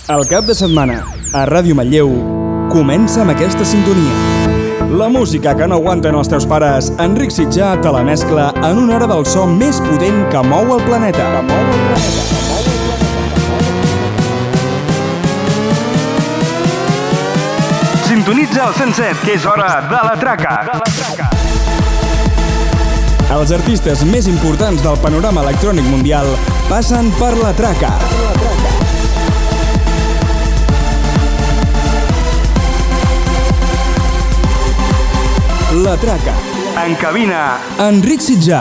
El cap de setmana, a Ràdio Manlleu, comença amb aquesta sintonia. La música que no aguanten els teus pares, Enric Sitjà te la mescla en una hora del so més potent que mou el planeta. Sintonitza el 107, que és hora de la traca. Els artistes més importants del panorama electrònic mundial passen per la traca. La traca. En cabina, Enric Sitjà.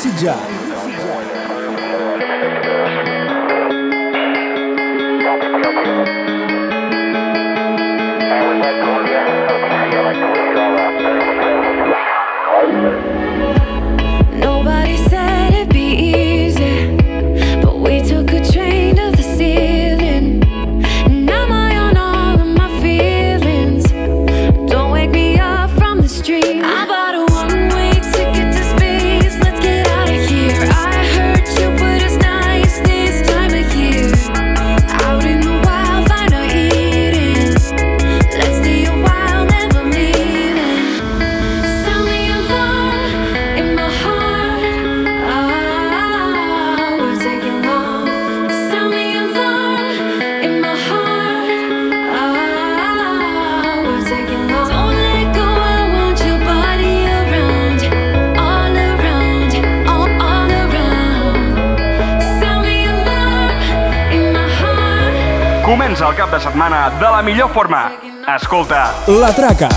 Comença el cap de setmana de la millor forma. Escolta, La Traca.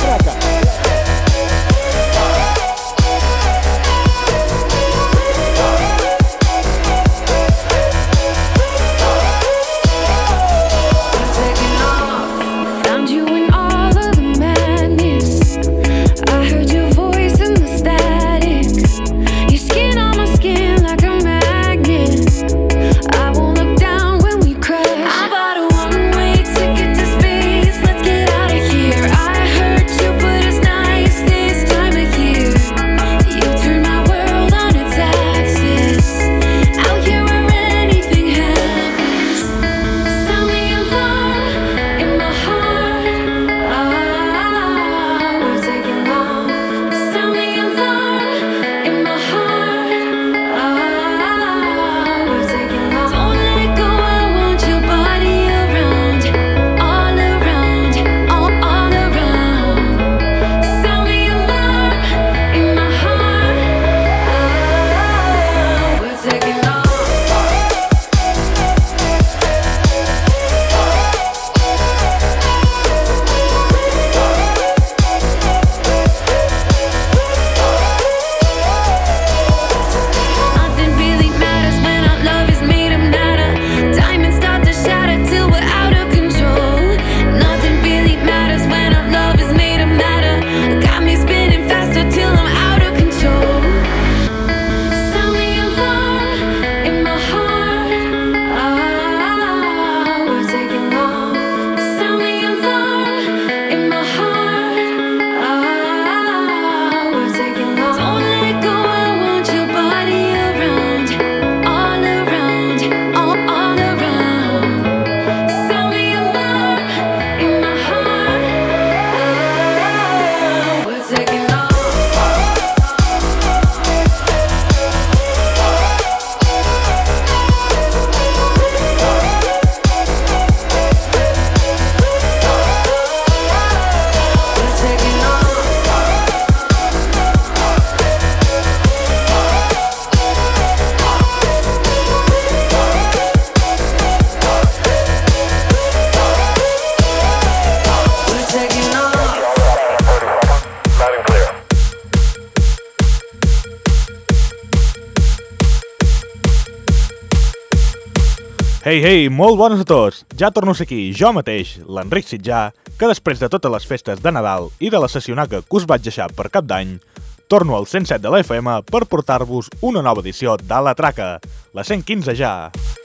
Hey, molt bones a tots! Ja torno a ser aquí, jo mateix, l'Enric Sitjà, que després de totes les festes de Nadal i de la sessionaca que us vaig deixar per cap d'any, torno al 107 de la FM per portar-vos una nova edició de La Traca, la 115 ja.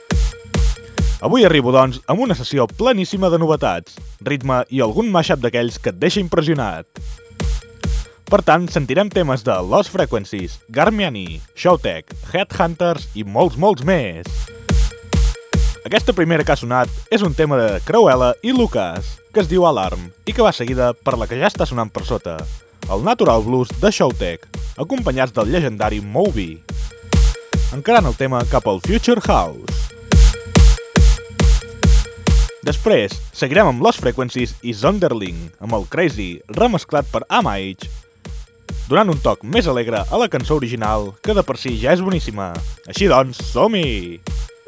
Avui arribo, doncs, amb una sessió pleníssima de novetats, ritme i algun mashup d'aquells que et deixa impressionat. Per tant, sentirem temes de Lost Frequencies, Garmiani, Showtek, Headhunters i molts més. Aquesta primera que ha sonat és un tema de Cruella i Lucas, que es diu Alarm, i que va seguida per la que ja està sonant per sota, el Natural Blues de Showtek, acompanyats del llegendari Moby. Encarant el tema cap al Future House. Després, seguirem amb Lost Frequencies i Zonderling, amb el Crazy, remesclat per Amage, donant un toc més alegre a la cançó original, que de per si ja és boníssima. Així doncs, som-hi!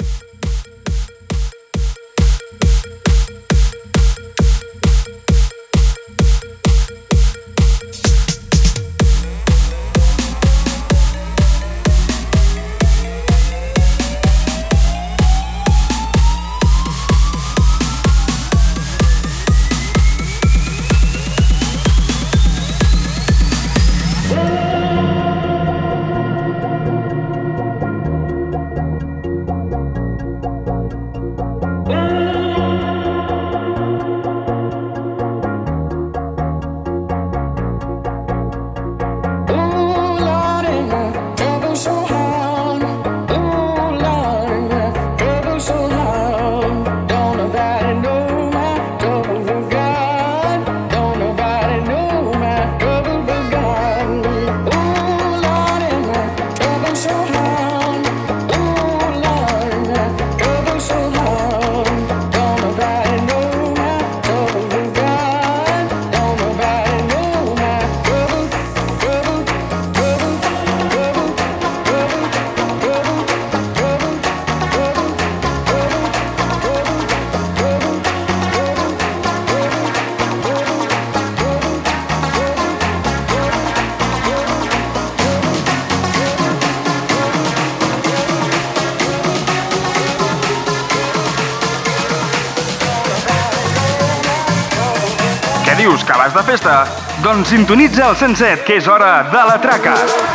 Dius que vas de festa? Doncs sintonitza el 107, que és hora de la traca.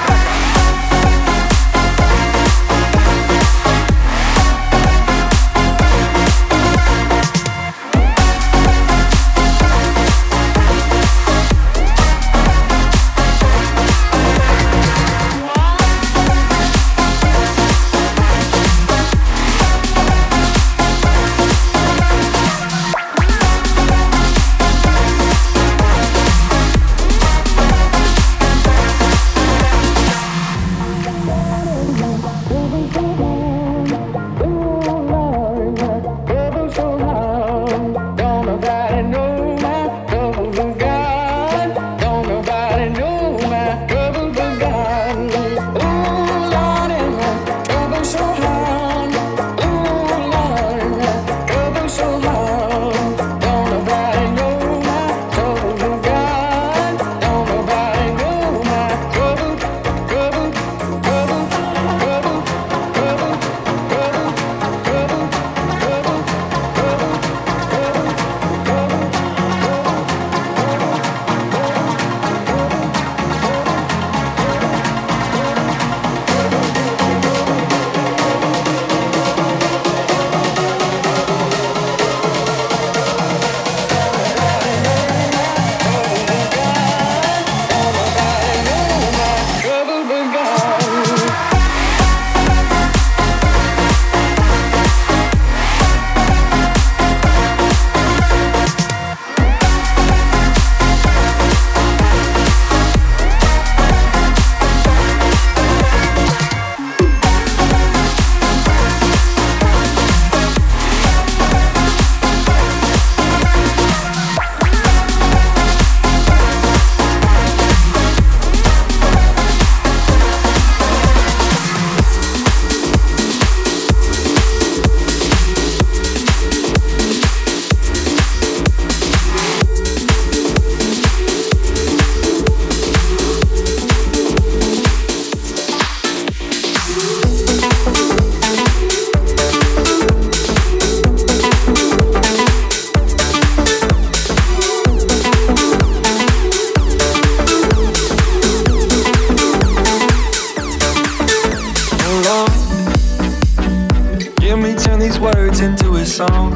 song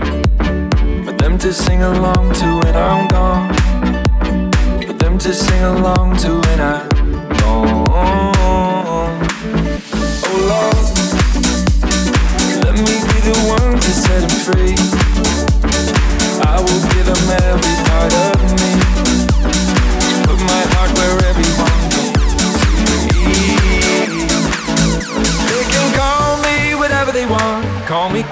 for them to sing along to when I'm gone, for them to sing along to when I'm gone. Oh Lord, let me be the one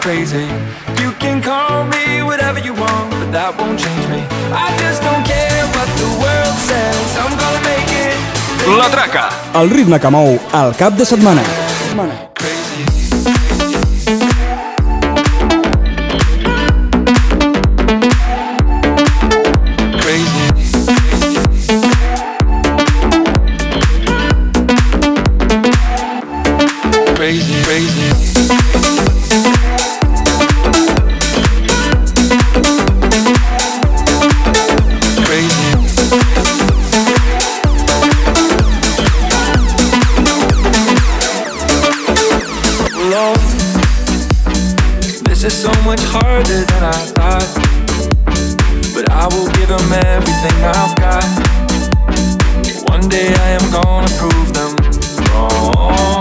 crazy. You can call me whatever you want, but that won't change me. I just don't care what the world says. I'm gonna make it. La Traca. El ritme que mou el cap de setmana. Crazy. Crazy, crazy. Lord, this is so much harder than I thought, but I will give them everything I've got. One day I am gonna prove them wrong.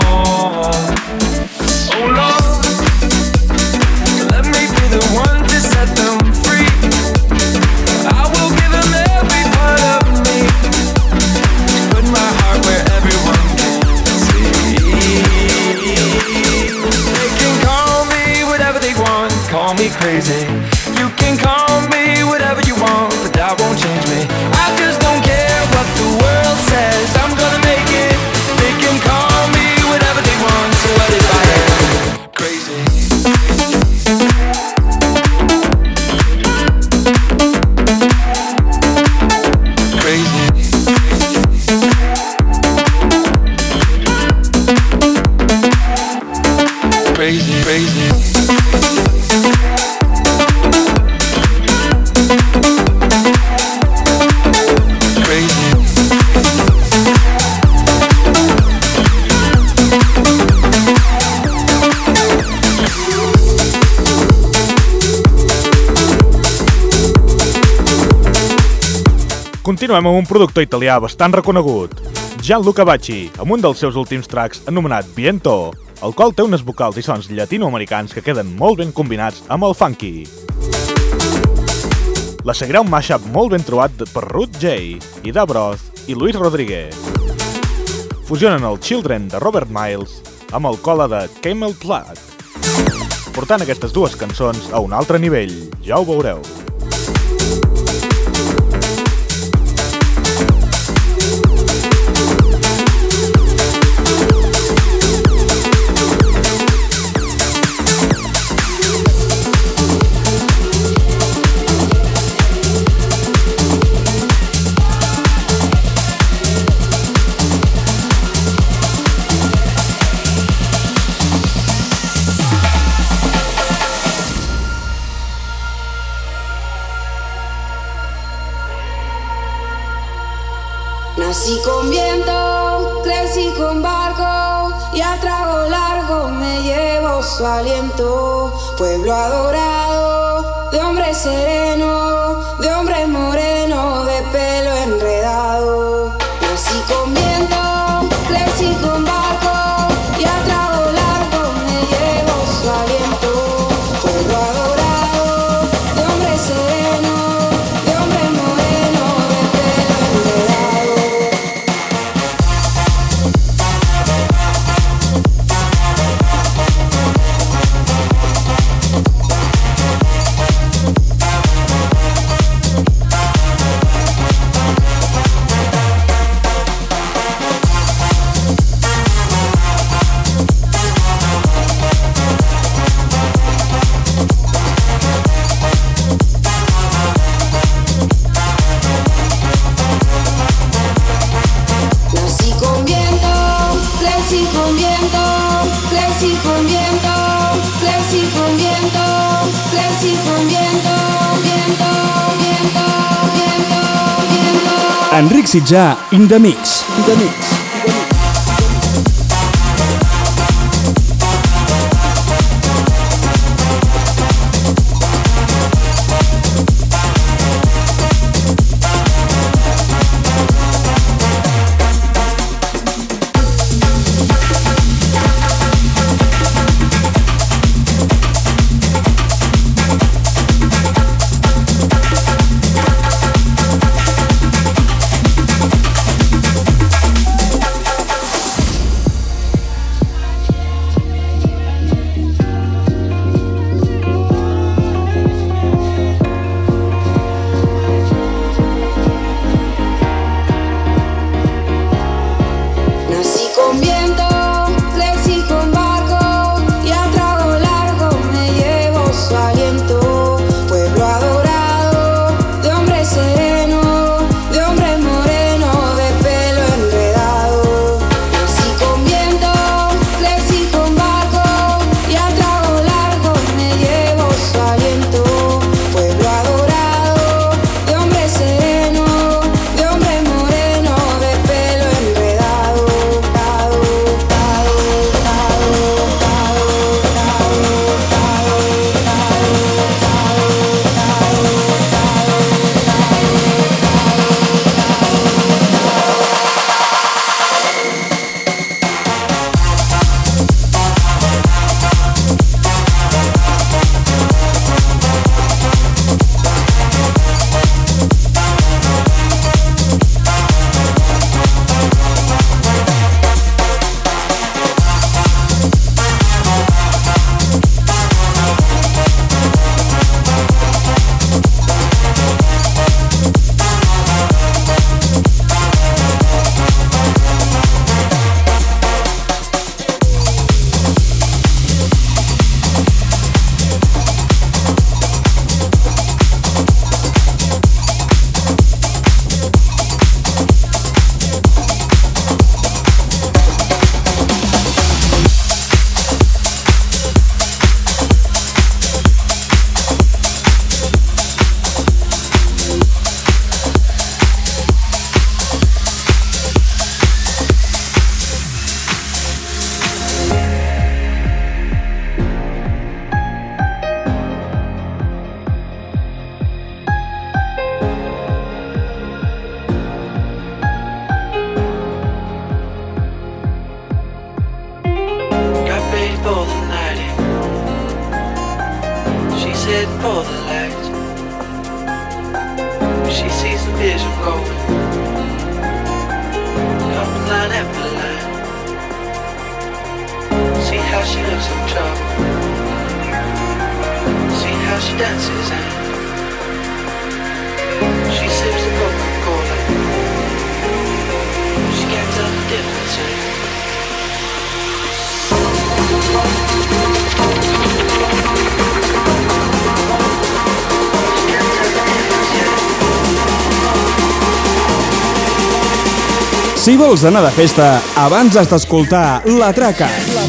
Oh Lord, let me be the one to set them free. I will give them every part of me, put my heart where everyone can see. They can call me whatever they want, call me crazy. You can call me whatever you want, but that won't change me. I just don't care what the world says. I'm gonna make it. They can call me whatever they want. So what if I am crazy? Crazy. Crazy, crazy. Continuem amb un productor italià bastant reconegut, Gianluca Bacci, amb un dels seus últims tracks anomenat Viento, el qual té unes vocals i sons llatinoamericans que queden molt ben combinats amb el funky. La seguirà un mashup molt ben trobat per Ruth J, Ida Broth i Luis Rodríguez. Fusionen el Children de Robert Miles amb el Cola de Camel Blood, portant aquestes dues cançons a un altre nivell, ja ho veureu. Nací con viento, crecí con barco y a trago largo me llevo su aliento. Pueblo adorado, de hombre sereno, de hombre moreno, de pelo enredado. Nací con viento, crecí con barco y a trago largo me llevo su aliento. Pueblo adorado, de hombre sereno, de hombre moreno, de pelo enredado. Enric Sitjà, in the mix. She said for the lights. She sees the vision going, coming line after line. See how she looks in trouble. See how she dances and she sips the Coca-Cola. She can't tell the difference. Si vols anar de festa, abans has d'escoltar La Traca.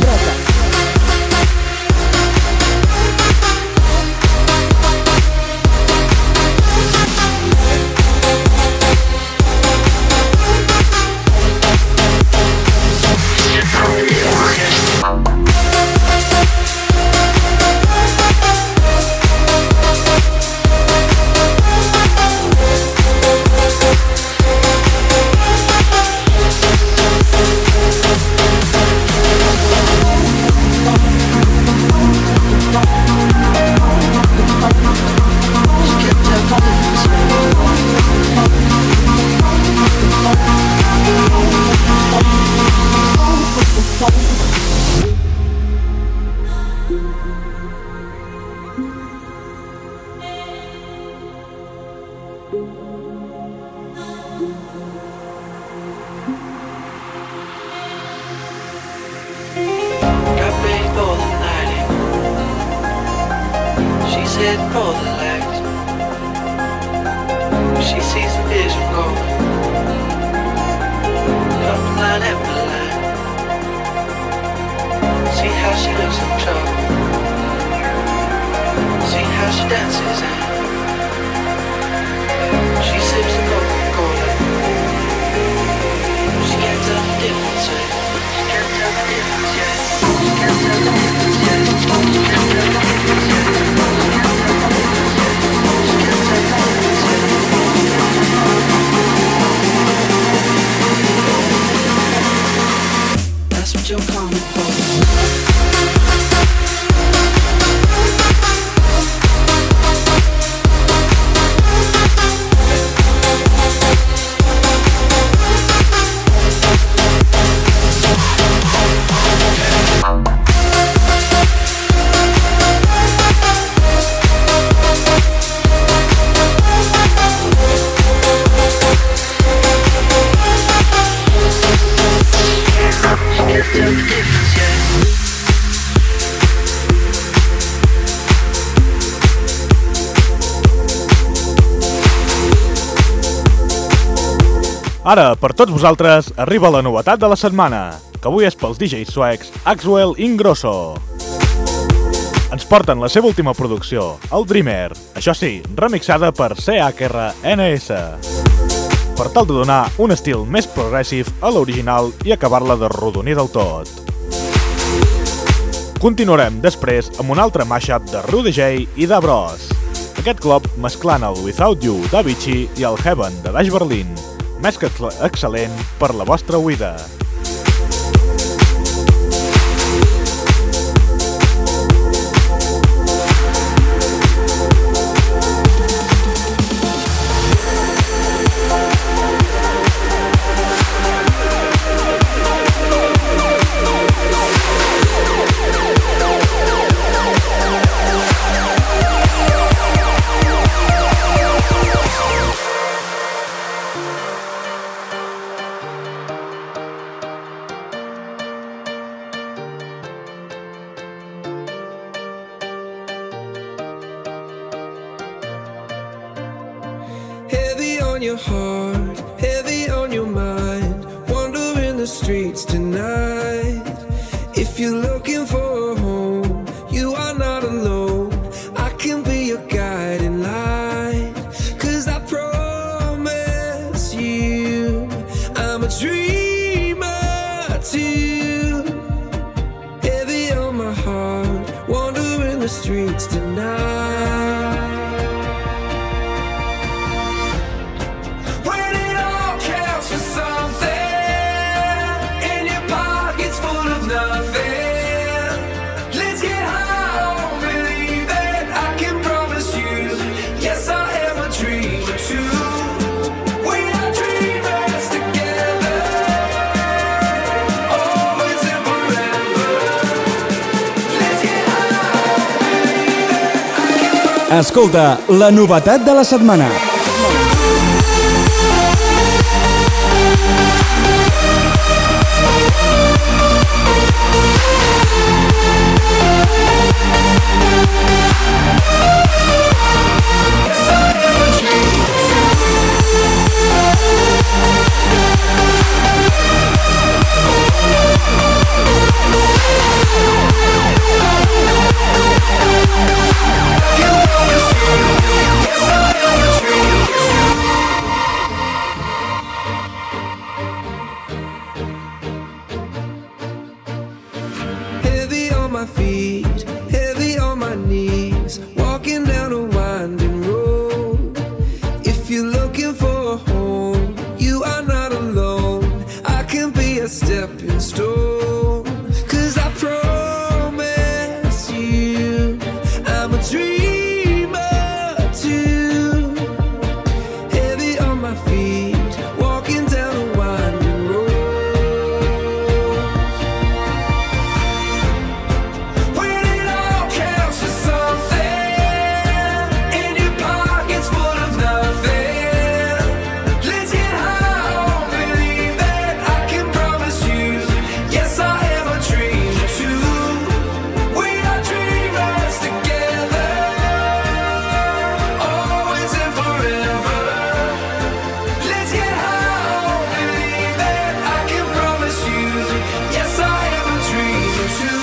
Ara, per tots vosaltres, arriba la novetat de la setmana, que avui és pels DJs suecs Axwell Ingrosso. Ens porten la seva última producció, el Dreamer, això sí, remixada per CHRNS, per tal de donar un estil més progressive a l'original i acabar-la de rodonir del tot. Continuarem després amb un altre mashup de Rudy J i d'Abros, aquest cop mesclant el Without You d'Avicii i el Heaven de Dash Berlin, mescla excel·lent per la vostra oïda. Your heart, heavy on your mind, wandering the streets tonight. If you're looking for a home, you are not alone. I can be your guiding light, 'cause I promise you I'm a dreamer too. Heavy on my heart, wandering the streets tonight. Something in your pockets full of nothing. Escolta, la novetat de la setmana. Heavy on my feet, heavy on my knees, walking down a winding road. If you're looking for a home, you are not alone. I can be a stepping stone, 'cause I promise you I'm a dreamer too. Heavy on my feet, walking down a winding road. When it all counts for something, and your pocket's full of nothing, let's get high on believe that I can promise you. Yes, I am a dreamer too. We are dreamers together, always and forever. Let's get high on believe that I can promise you. Yes, I am a dreamer too.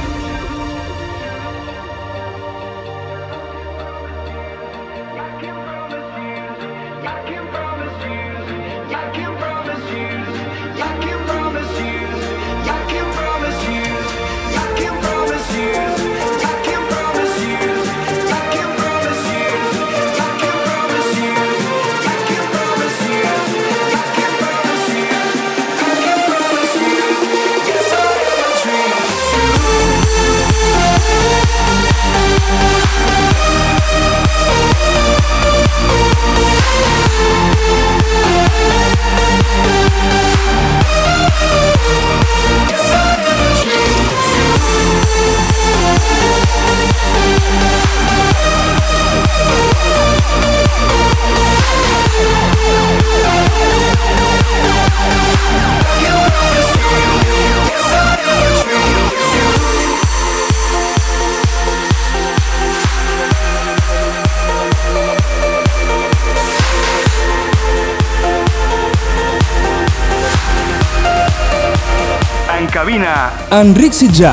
En cabina, Enric Sitjà.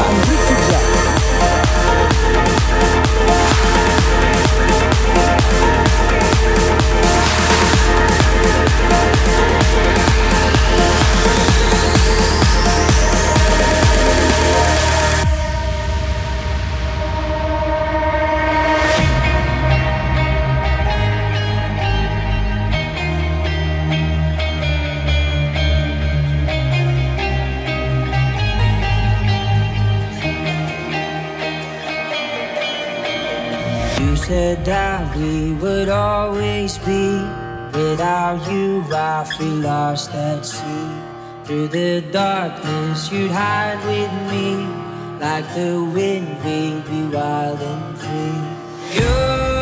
You said that we would always be. Without you, I feel lost at sea. Through the darkness, you'd hide with me. Like the wind, we'd be wild and free. You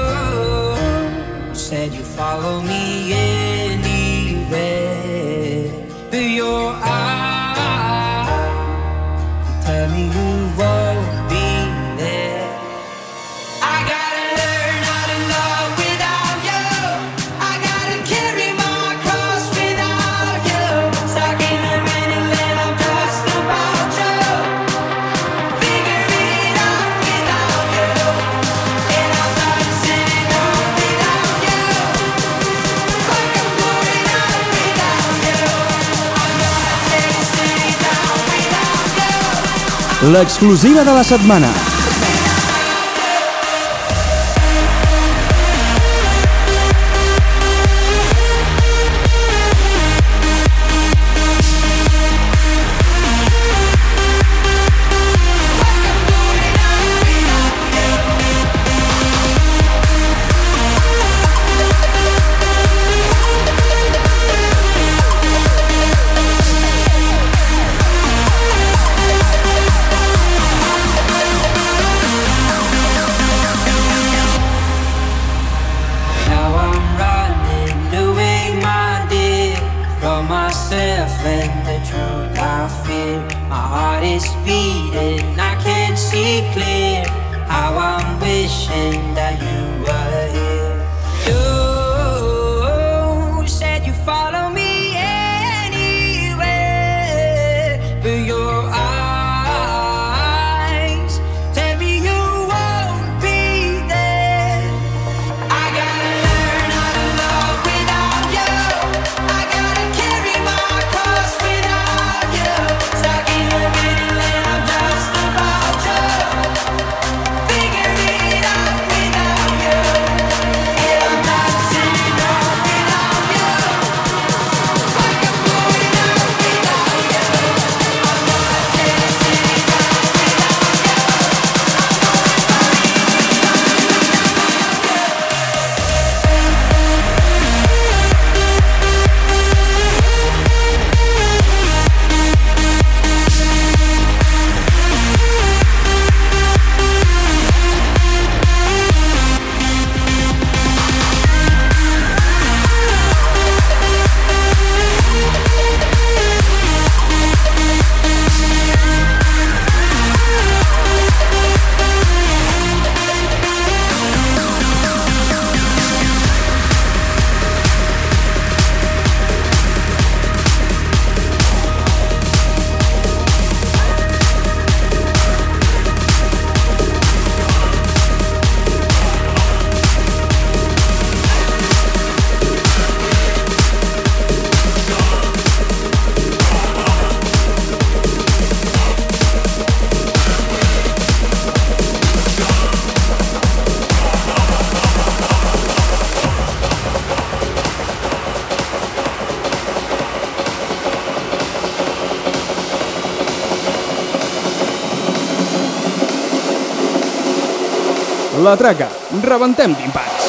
said you'd follow me anywhere. But your eyes tell me you won't be there. I gotta learn how to love without you. I gotta carry my cross without you. Stuck in a minute when I'm just about you. Figure it out without you. And I'm not sitting down without you. Like I'm going out without you. I'm not sitting down without you. L'exclusiva de la setmana. when the truth I fear. My heart is beating, I can't see clear. How I'm wishing that you were here. You said you follow me anywhere, but your eyes tell me you won't be there. I gotta learn how to love without you. I gotta carry my cross without you. Stuck in the middle and I'm just about to figure it out without you. Yeah, I'm not sitting on without you. Like I'm going out without you. I'm not sitting down without you. La Traca, rebentem timpans.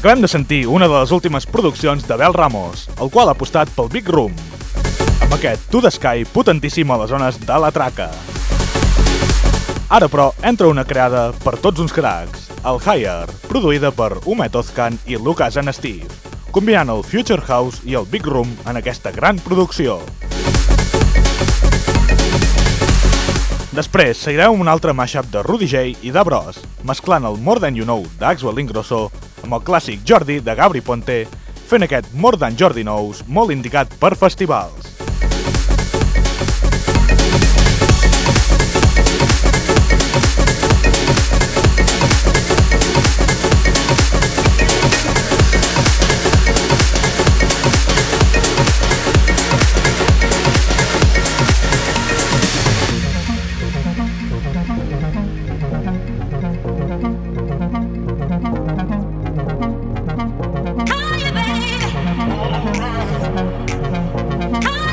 Acabem de sentir una de les últimes produccions d'Abel Ramos, el qual ha apostat pel Big Room, amb aquest To The Sky potentíssim a les zones de la traca. Ara, però, entra una creada per tots uns cracs, el Higher, produïda per Umet Ozcan i Lucas and Steve, combinant el Future House i el Big Room en aquesta gran producció. Després seguirem amb un altre mashup de Rudy J i d'Abros, mesclant el More Than You Know d'Axwell Ingrosso amb el clàssic Jordi de Gabri Ponte, fent aquest More Than Jordi Knows molt indicat per festivals. Call you, baby.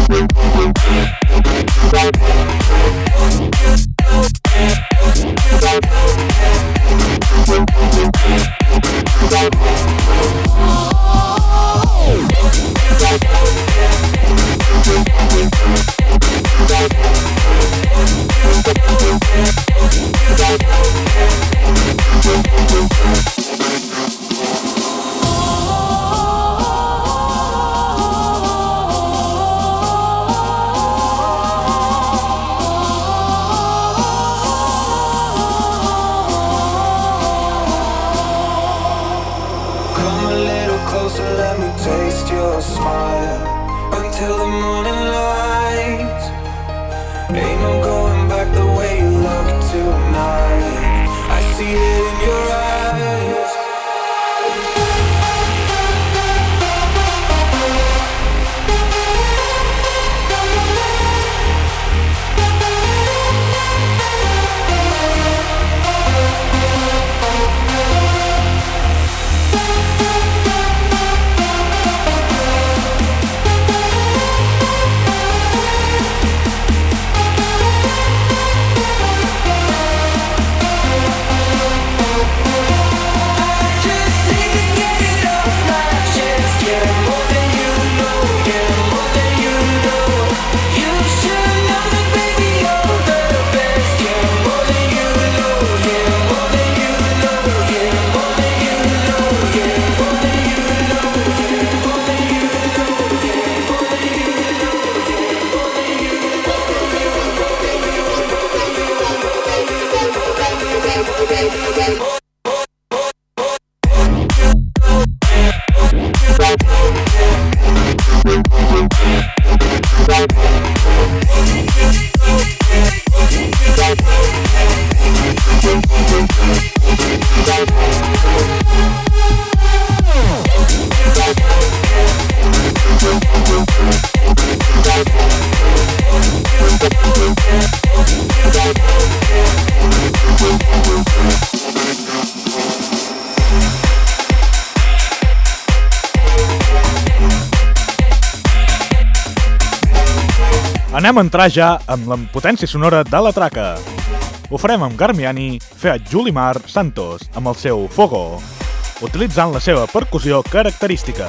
Anem a entrar ja amb la potència sonora de la traca. Ho farem amb Garmiani, feat Julimar Santos, amb el seu Fogo, utilitzant la seva percussió característica.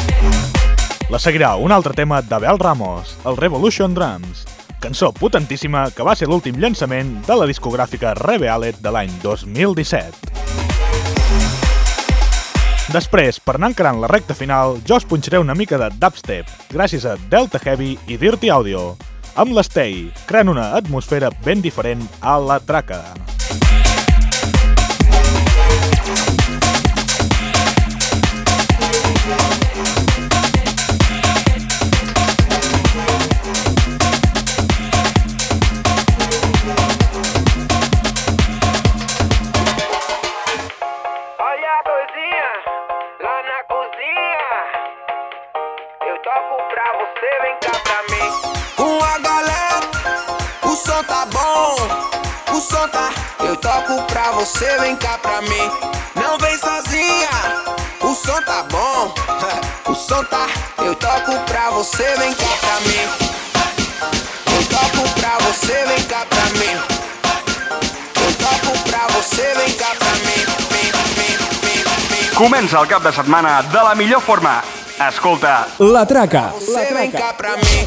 La seguirà un altre tema d'Abel Ramos, el Revolution Drums, cançó potentíssima que va ser l'últim llançament de la discogràfica Revealed de l'any 2017. Després, per anar encarant la recta final, jo us punxaré una mica de dubstep, gràcies a Delta Heavy i Dirty Audio, amb l'Stay, creant una atmosfera ben diferent a la traca. Você vem cá pra mim, não vem sozinha. O som tá bom, o som tá. Eu toco pra você, vem cá pra mim. Eu toco pra você, vem cá pra mim. Eu toco pra você, vem cá pra mim. Comença el cap de setmana de la millor forma. Escolta La Traca. Você vem cá pra mim.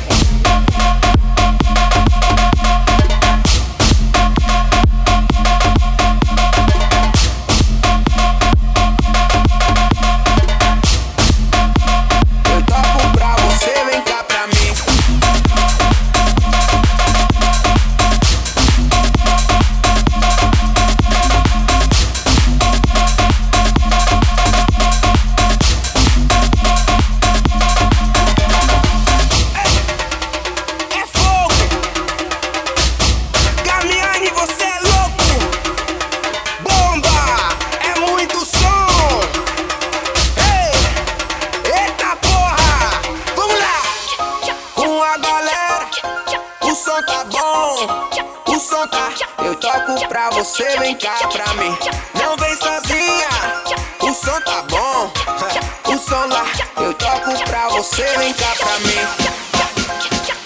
Você vem cá pra mim, não vem sozinha. O som tá bom, o som lá. Eu toco pra você, vem cá pra mim.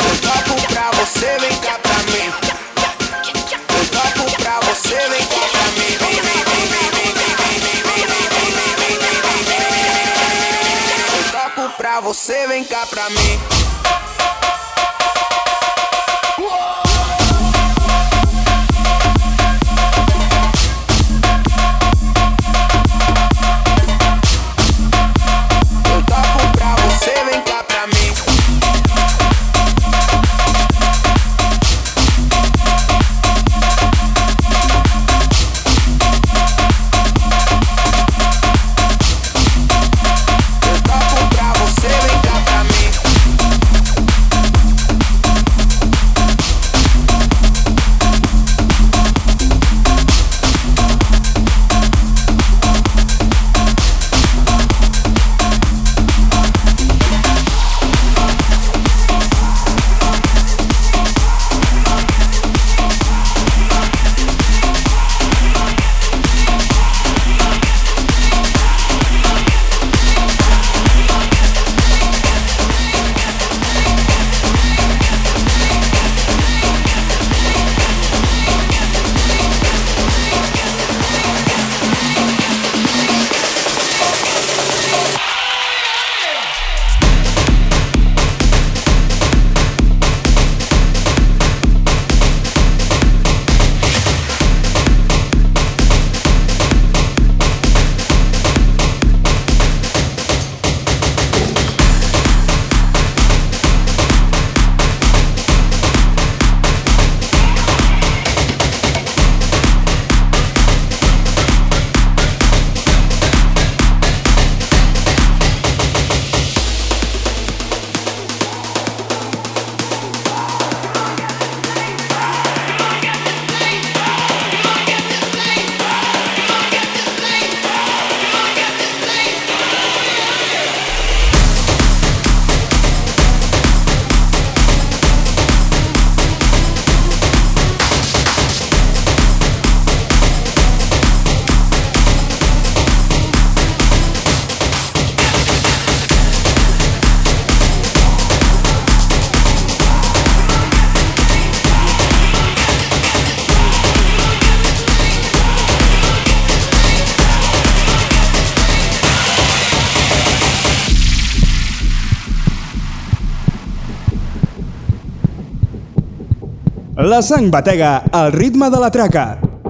pra você, vem cá pra mim. Eu toco pra você, vem cá pra mim. La sang batega al ritme de la traca.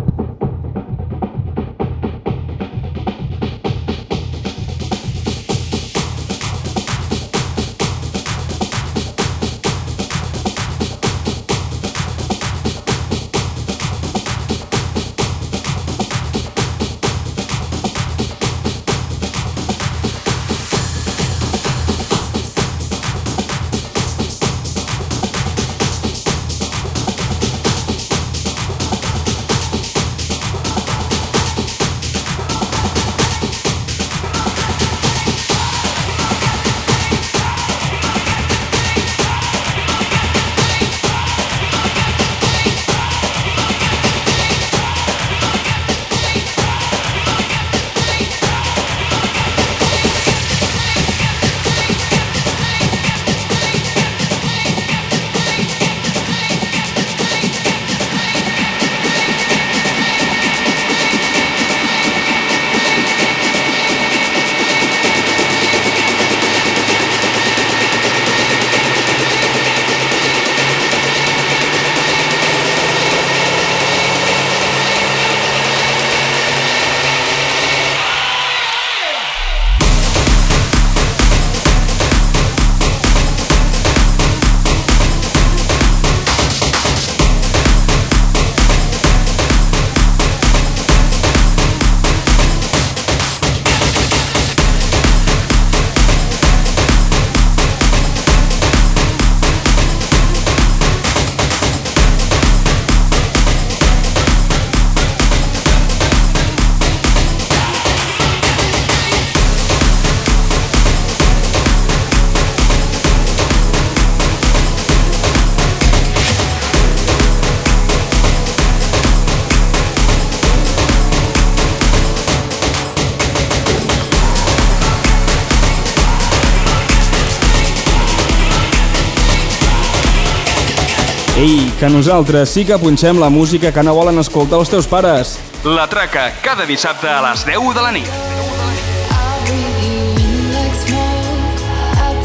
Ei, que nosaltres sí que punxem la música que no volen escoltar els teus pares. La Traca, cada dissabte a les 10 de la nit. I'll breathe you in like smoke. I'll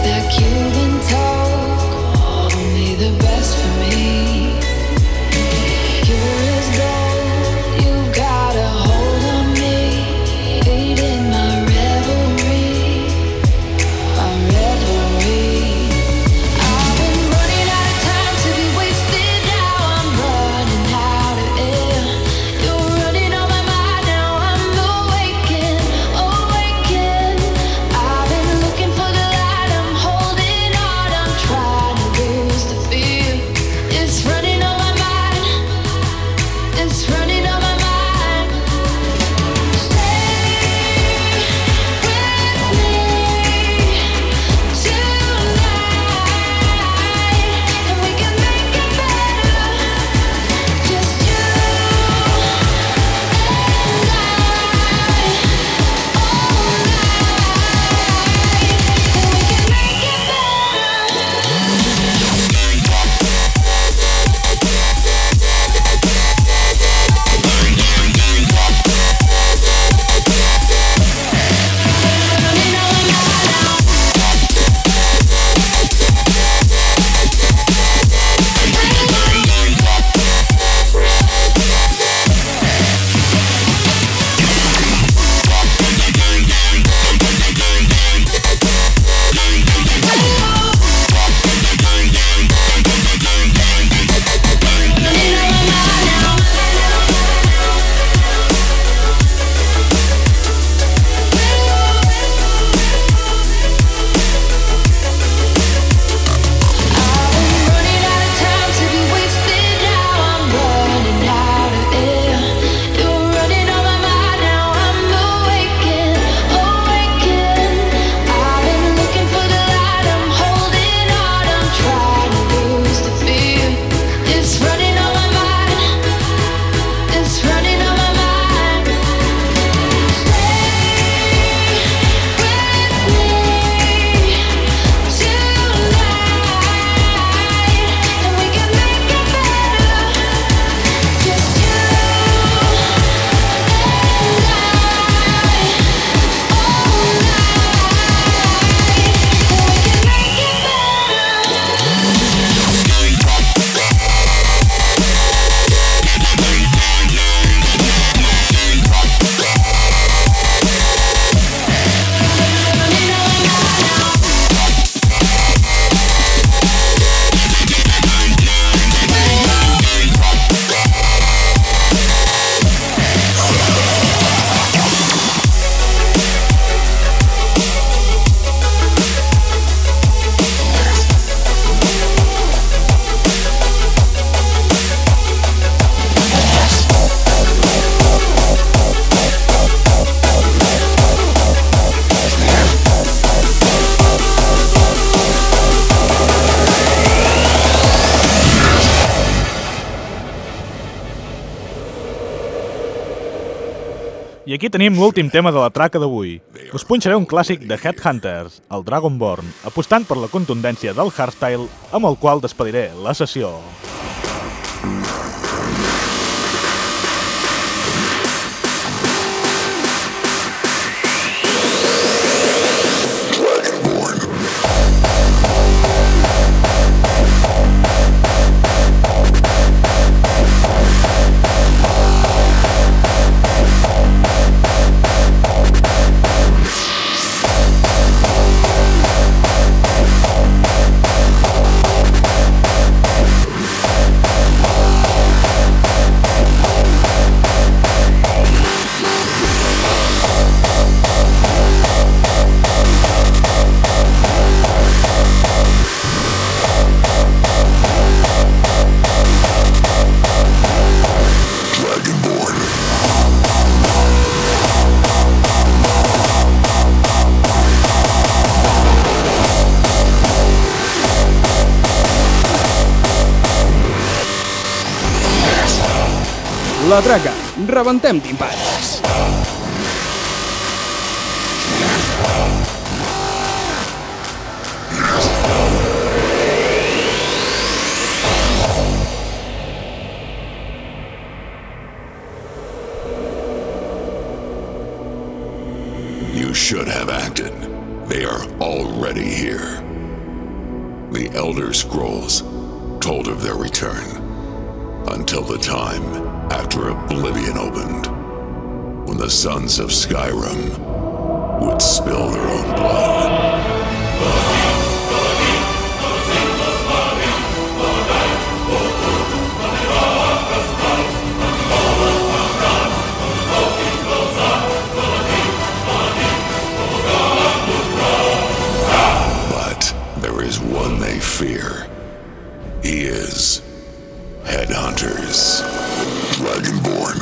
that Cuban talk, only the best for me. You're as gold, you've got a hold on me, aiding my revelry, my revelry. I've been running out of time to be wasted, now I'm running out of air. You're running on my mind, now I'm awakened, awakened. I've been looking for the light, I'm holding on, I'm trying to lose the fear. It's running on my mind, it's running on my mind. Stay with me tonight, and we can make it better. Just you and I, all night, and we can make it I aquí tenim l'últim tema de la traca d'avui. Us punxaré un clàssic de Headhunters, el Dragonborn, apostant per la contundència del hardstyle amb el qual despediré la sessió. La traca, rebentem timpans. You should have acted. They are already here. Elder Scrolls told of their return, until the time after Oblivion opened, when the sons of Skyrim would spill their own blood. But there is one they fear. He is Headhunters, Dragonborn.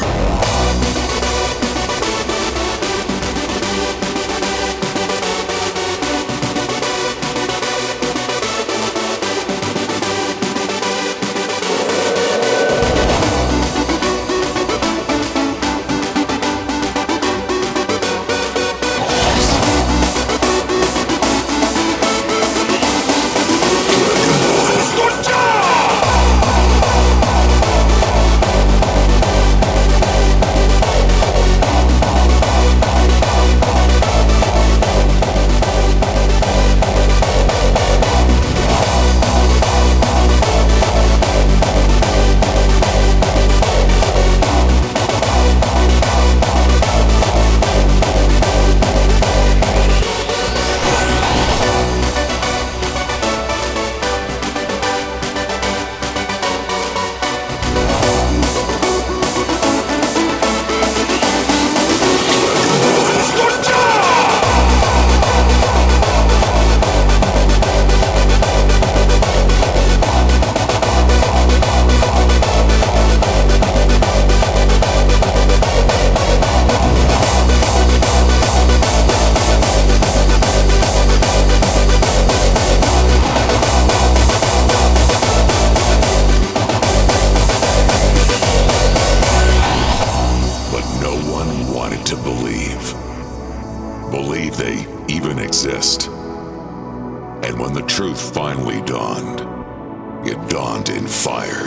Believe they even exist. And when the truth finally dawned, it dawned in fire.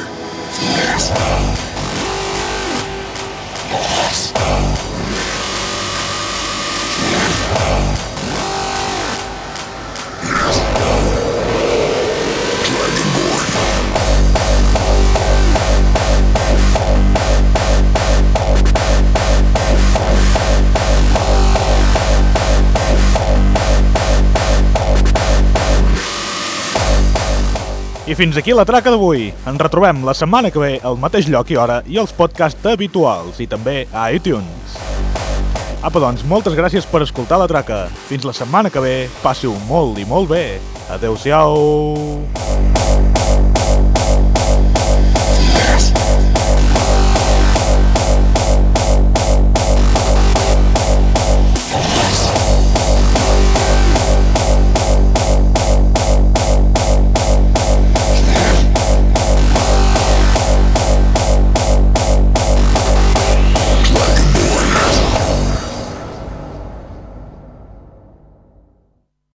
I fins aquí la traca d'avui. Ens retrobem la setmana que ve al mateix lloc i hora i als podcasts habituals i també a iTunes. Apa, doncs, moltes gràcies per escoltar la traca. Fins la setmana que ve, passi-ho molt i molt bé. Adeu-siau.